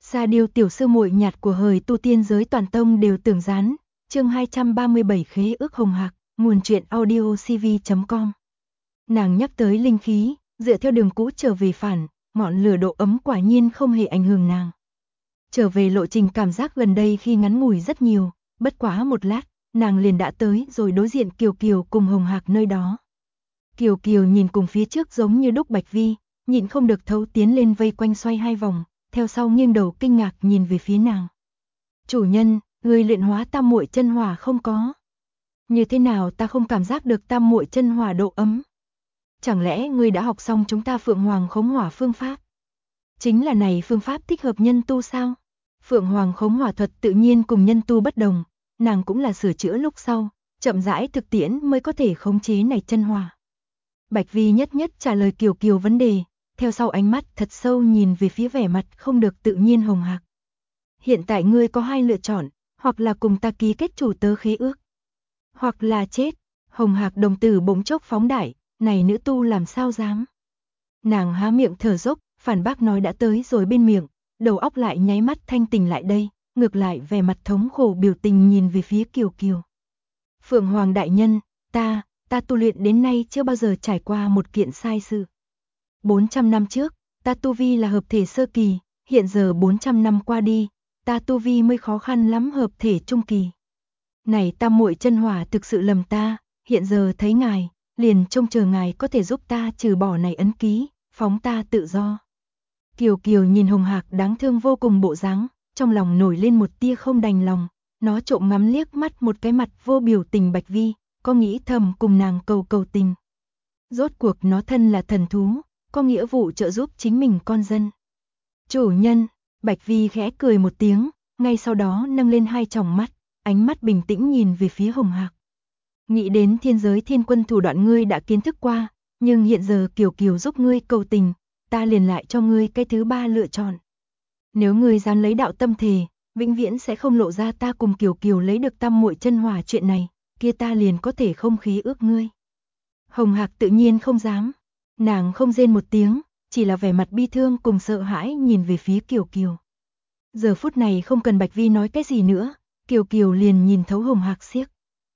Sa Điêu tiểu sư muội nhạt của hời tu tiên giới toàn tông đều tưởng gián. Chương 237 khế ước hồng hạc, nguồn truyện audiocv.com. Nàng nhắc tới linh khí, dựa theo đường cũ trở về phản, ngọn lửa độ ấm quả nhiên không hề ảnh hưởng nàng. Trở về lộ trình cảm giác gần đây khi ngắn ngủi rất nhiều, bất quá một lát, nàng liền đã tới rồi đối diện Kiều Kiều cùng hồng hạc nơi đó. Kiều Kiều nhìn cùng phía trước giống như đúc Bạch Vi, nhịn không được thấu tiến lên vây quanh xoay hai vòng, theo sau nghiêng đầu kinh ngạc nhìn về phía nàng. Chủ nhân, người luyện hóa tam muội chân hỏa không có. Như thế nào ta không cảm giác được tam muội chân hỏa độ ấm? Chẳng lẽ ngươi đã học xong chúng ta Phượng Hoàng khống hỏa phương pháp? Chính là này phương pháp thích hợp nhân tu sao? Phượng Hoàng khống hỏa thuật tự nhiên cùng nhân tu bất đồng, nàng cũng là sửa chữa lúc sau, chậm rãi thực tiễn mới có thể khống chế này chân hỏa. Bạch Vi nhất nhất trả lời Kiều Kiều vấn đề, theo sau ánh mắt thật sâu nhìn về phía vẻ mặt không được tự nhiên hồng hạc. Hiện tại ngươi có hai lựa chọn, hoặc là cùng ta ký kết chủ tớ khế ước, hoặc là chết. Hồng hạc đồng tử bỗng chốc phóng đại, này nữ tu làm sao dám. Nàng há miệng thở dốc, phản bác nói đã tới rồi bên miệng, đầu óc lại nháy mắt thanh tỉnh lại đây, ngược lại vẻ mặt thống khổ biểu tình nhìn về phía Kiều Kiều. Phượng Hoàng đại nhân, ta tu luyện đến nay chưa bao giờ trải qua một kiện sai sự. 400 năm trước, ta tu vi là hợp thể sơ kỳ, hiện giờ 400 năm qua đi, ta tu vi mới khó khăn lắm hợp thể trung kỳ. Này tam muội chân hỏa thực sự lầm ta, hiện giờ thấy ngài, liền trông chờ ngài có thể giúp ta trừ bỏ này ấn ký, phóng ta tự do. Kiều Kiều nhìn hồng hạc đáng thương vô cùng bộ dáng, trong lòng nổi lên một tia không đành lòng, nó trộm ngắm liếc mắt một cái mặt vô biểu tình Bạch Vi, có nghĩ thầm cùng nàng cầu tình. Rốt cuộc nó thân là thần thú, có nghĩa vụ trợ giúp chính mình con dân. Chủ nhân, Bạch Vi khẽ cười một tiếng, ngay sau đó nâng lên hai tròng mắt, ánh mắt bình tĩnh nhìn về phía hồng hạc. Nghĩ đến thiên giới thiên quân thủ đoạn ngươi đã kiến thức qua, nhưng hiện giờ Kiều Kiều giúp ngươi cầu tình, ta liền lại cho ngươi cái thứ ba lựa chọn. Nếu ngươi dám lấy đạo tâm thề, vĩnh viễn sẽ không lộ ra ta cùng Kiều Kiều lấy được tam muội chân hỏa chuyện này, kia ta liền có thể không khí ước ngươi. Hồng hạc tự nhiên không dám, nàng không rên một tiếng, chỉ là vẻ mặt bi thương cùng sợ hãi nhìn về phía Kiều Kiều. Giờ phút này không cần Bạch Vi nói cái gì nữa, Kiều Kiều liền nhìn thấu hồng hạc xiếc.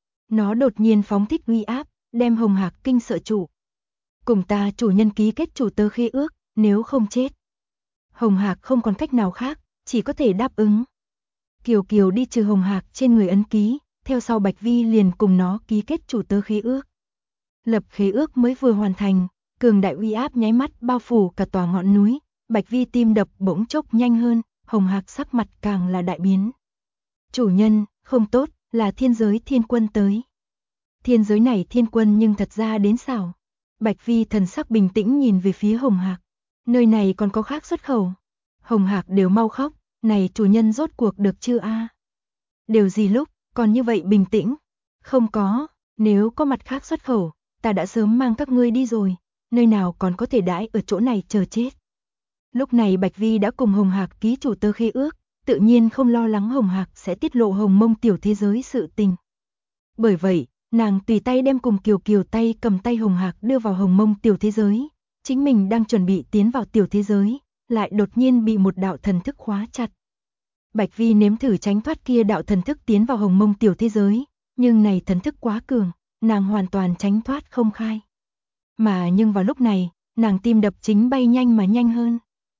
Nó đột nhiên phóng thích uy áp, đem hồng hạc kinh sợ trụ. Cùng ta chủ nhân ký kết chủ tớ khế ước, nếu không chết. Hồng hạc không còn cách nào khác, chỉ có thể đáp ứng. Kiều Kiều đi trừ hồng hạc trên người ấn ký, theo sau Bạch Vi liền cùng nó ký kết chủ tớ khế ước. Lập khế ước mới vừa hoàn thành, cường đại uy áp nháy mắt bao phủ cả tòa ngọn núi, Bạch Vi tim đập bỗng chốc nhanh hơn, hồng hạc sắc mặt càng là đại biến. Chủ nhân, không tốt, là thiên giới thiên quân tới. Thiên giới này thiên quân nhưng thật ra đến xảo. Bạch Vi thần sắc bình tĩnh nhìn về phía hồng hạc. Nơi này còn có khác xuất khẩu. Hồng hạc đều mau khóc, này chủ nhân rốt cuộc được chưa a? Điều gì lúc, còn như vậy bình tĩnh? Không có, nếu có mặt khác xuất khẩu, ta đã sớm mang các ngươi đi rồi, nơi nào còn có thể đãi ở chỗ này chờ chết. Lúc này Bạch Vi đã cùng hồng hạc ký chủ tớ khế ước, tự nhiên không lo lắng hồng hạc sẽ tiết lộ hồng mông tiểu thế giới sự tình. Bởi vậy, nàng tùy tay đem cùng Kiều Kiều tay cầm tay hồng hạc đưa vào hồng mông tiểu thế giới, chính mình đang chuẩn bị tiến vào tiểu thế giới, lại đột nhiên bị một đạo thần thức khóa chặt. Bạch Vi nếm thử tránh thoát kia đạo thần thức tiến vào hồng mông tiểu thế giới, nhưng này thần thức quá cường, nàng hoàn toàn tránh thoát không khai. Nhưng vào lúc này, nàng tim đập chính bay nhanh mà nhanh hơn.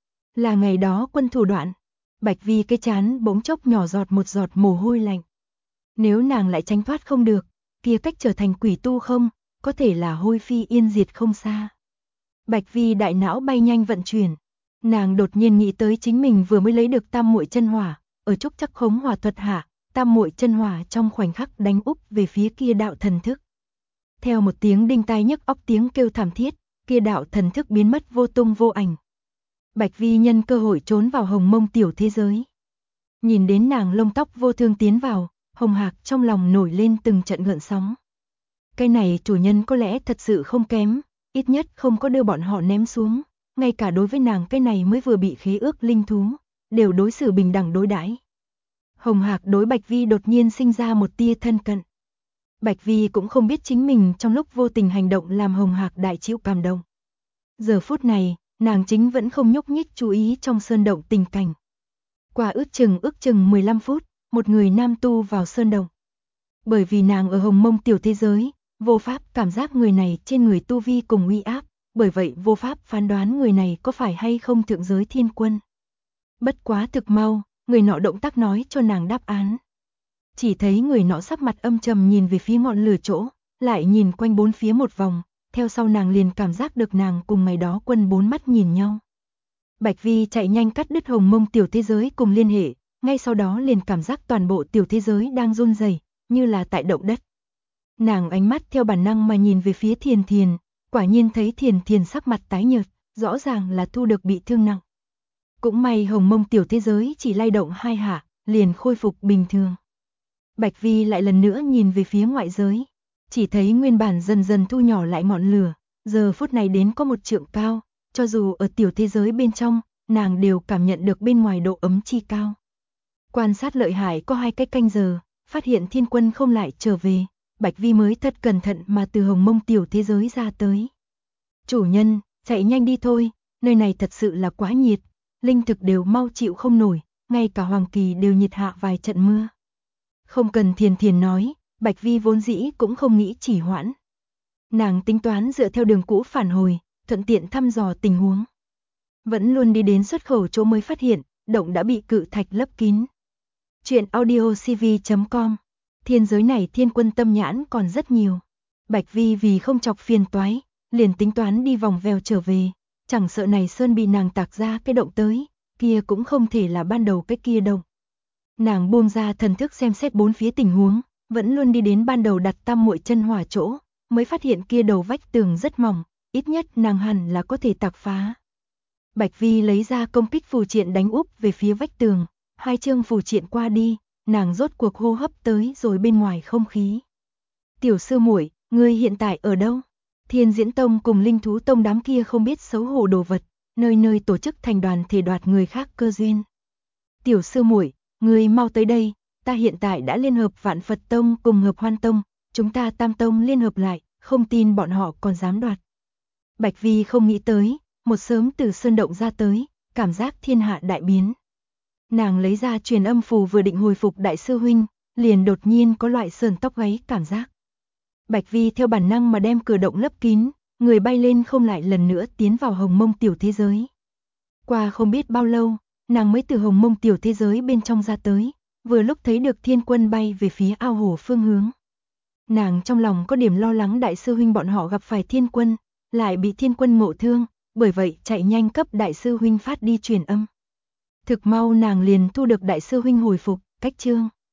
Là ngày đó quân thủ đoạn, Bạch Vi cái chán bỗng chốc nhỏ giọt một giọt mồ hôi lạnh. Nếu nàng lại tránh thoát không được, kia cách trở thành quỷ tu không, có thể là hôi phi yên diệt không xa. Bạch Vi đại não bay nhanh vận chuyển, nàng đột nhiên nghĩ tới chính mình vừa mới lấy được tam muội chân hỏa, ở trúc chắc khống hỏa thuật hạ, tam muội chân hỏa trong khoảnh khắc đánh úp về phía kia đạo thần thức. Theo một tiếng đinh tai nhức óc tiếng kêu thảm thiết, kia đạo thần thức biến mất vô tung vô ảnh. Bạch Vi nhân cơ hội trốn vào hồng mông tiểu thế giới. Nhìn đến nàng lông tóc vô thương tiến vào, hồng hạc trong lòng nổi lên từng trận gợn sóng. Cái này chủ nhân có lẽ thật sự không kém, ít nhất không có đưa bọn họ ném xuống, ngay cả đối với nàng cái này mới vừa bị khế ước linh thú, đều đối xử bình đẳng đối đãi. Hồng hạc đối Bạch Vi đột nhiên sinh ra một tia thân cận. Bạch Vi cũng không biết chính mình trong lúc vô tình hành động làm hồng hạc đại chịu cảm động. Giờ phút này, nàng chính vẫn không nhúc nhích chú ý trong sơn động tình cảnh. Qua ước chừng 15 phút, một người nam tu vào sơn động. Bởi vì nàng ở hồng mông tiểu thế giới, vô pháp cảm giác người này trên người tu vi cùng uy áp, bởi vậy vô pháp phán đoán người này có phải hay không thượng giới thiên quân. Bất quá thực mau, người nọ động tác nói cho nàng đáp án. Chỉ thấy người nọ sắc mặt âm trầm nhìn về phía ngọn lửa chỗ, lại nhìn quanh bốn phía một vòng, theo sau nàng liền cảm giác được nàng cùng ngày đó quân bốn mắt nhìn nhau. Bạch Vi chạy nhanh cắt đứt hồng mông tiểu thế giới cùng liên hệ, ngay sau đó liền cảm giác toàn bộ tiểu thế giới đang run rẩy, như là tại động đất. Nàng ánh mắt theo bản năng mà nhìn về phía Thiền Thiền, quả nhiên thấy Thiền Thiền sắc mặt tái nhợt, rõ ràng là thu được bị thương nặng. Cũng may hồng mông tiểu thế giới chỉ lay động 2 hạ, liền khôi phục bình thường. Bạch Vi lại lần nữa nhìn về phía ngoại giới, chỉ thấy nguyên bản dần dần thu nhỏ lại ngọn lửa, giờ phút này đến có 1 trượng cao, cho dù ở tiểu thế giới bên trong, nàng đều cảm nhận được bên ngoài độ ấm chi cao. Quan sát lợi hại có 2 cái canh giờ, phát hiện thiên quân không lại trở về, Bạch Vi mới thật cẩn thận mà từ hồng mông tiểu thế giới ra tới. Chủ nhân, chạy nhanh đi thôi, nơi này thật sự là quá nhiệt, linh thực đều mau chịu không nổi, ngay cả hoàng kỳ đều nhiệt hạ vài trận mưa. Không cần Thiền Thiền nói, Bạch Vi vốn dĩ cũng không nghĩ chỉ hoãn. Nàng tính toán dựa theo đường cũ phản hồi, thuận tiện thăm dò tình huống. Vẫn luôn đi đến xuất khẩu chỗ mới phát hiện, động đã bị cự thạch lấp kín. Chuyện audiocv.com. Thiên giới này thiên quân tâm nhãn còn rất nhiều. Bạch Vi vì không chọc phiền toái, liền tính toán đi vòng vèo trở về, chẳng sợ này sơn bị nàng tạc ra cái động tới, kia cũng không thể là ban đầu cái kia động. Nàng buông ra thần thức xem xét bốn phía tình huống, vẫn luôn đi đến ban đầu đặt tam muội chân hỏa chỗ, mới phát hiện kia đầu vách tường rất mỏng, ít nhất nàng hẳn là có thể tạc phá. Bạch Vi lấy ra công kích phù triện đánh úp về phía vách tường, 2 chương phù triện qua đi, nàng rốt cuộc hô hấp tới rồi bên ngoài không khí. Tiểu sư muội, ngươi hiện tại ở đâu? Thiên Diễn Tông cùng Linh Thú Tông đám kia không biết xấu hổ đồ vật, nơi nơi tổ chức thành đoàn thể đoạt người khác cơ duyên. Tiểu sư muội, ngươi mau tới đây, ta hiện tại đã liên hợp Vạn Phật Tông cùng Hợp Hoan Tông, chúng ta tam tông liên hợp lại, không tin bọn họ còn dám đoạt. Bạch Vi không nghĩ tới, một sớm từ sơn động ra tới, cảm giác thiên hạ đại biến. Nàng lấy ra truyền âm phù vừa định hồi phục đại sư huynh, liền đột nhiên có loại sờn tóc gáy cảm giác. Bạch Vi theo bản năng mà đem cửa động lấp kín, người bay lên không lại lần nữa tiến vào hồng mông tiểu thế giới. Qua không biết bao lâu, nàng mới từ hồng mông tiểu thế giới bên trong ra tới, vừa lúc thấy được thiên quân bay về phía ao hồ phương hướng. Nàng trong lòng có điểm lo lắng đại sư huynh bọn họ gặp phải thiên quân, lại bị thiên quân ngộ thương, bởi vậy chạy nhanh cấp đại sư huynh phát đi truyền âm. Thực mau nàng liền thu được đại sư huynh hồi phục, cách chương.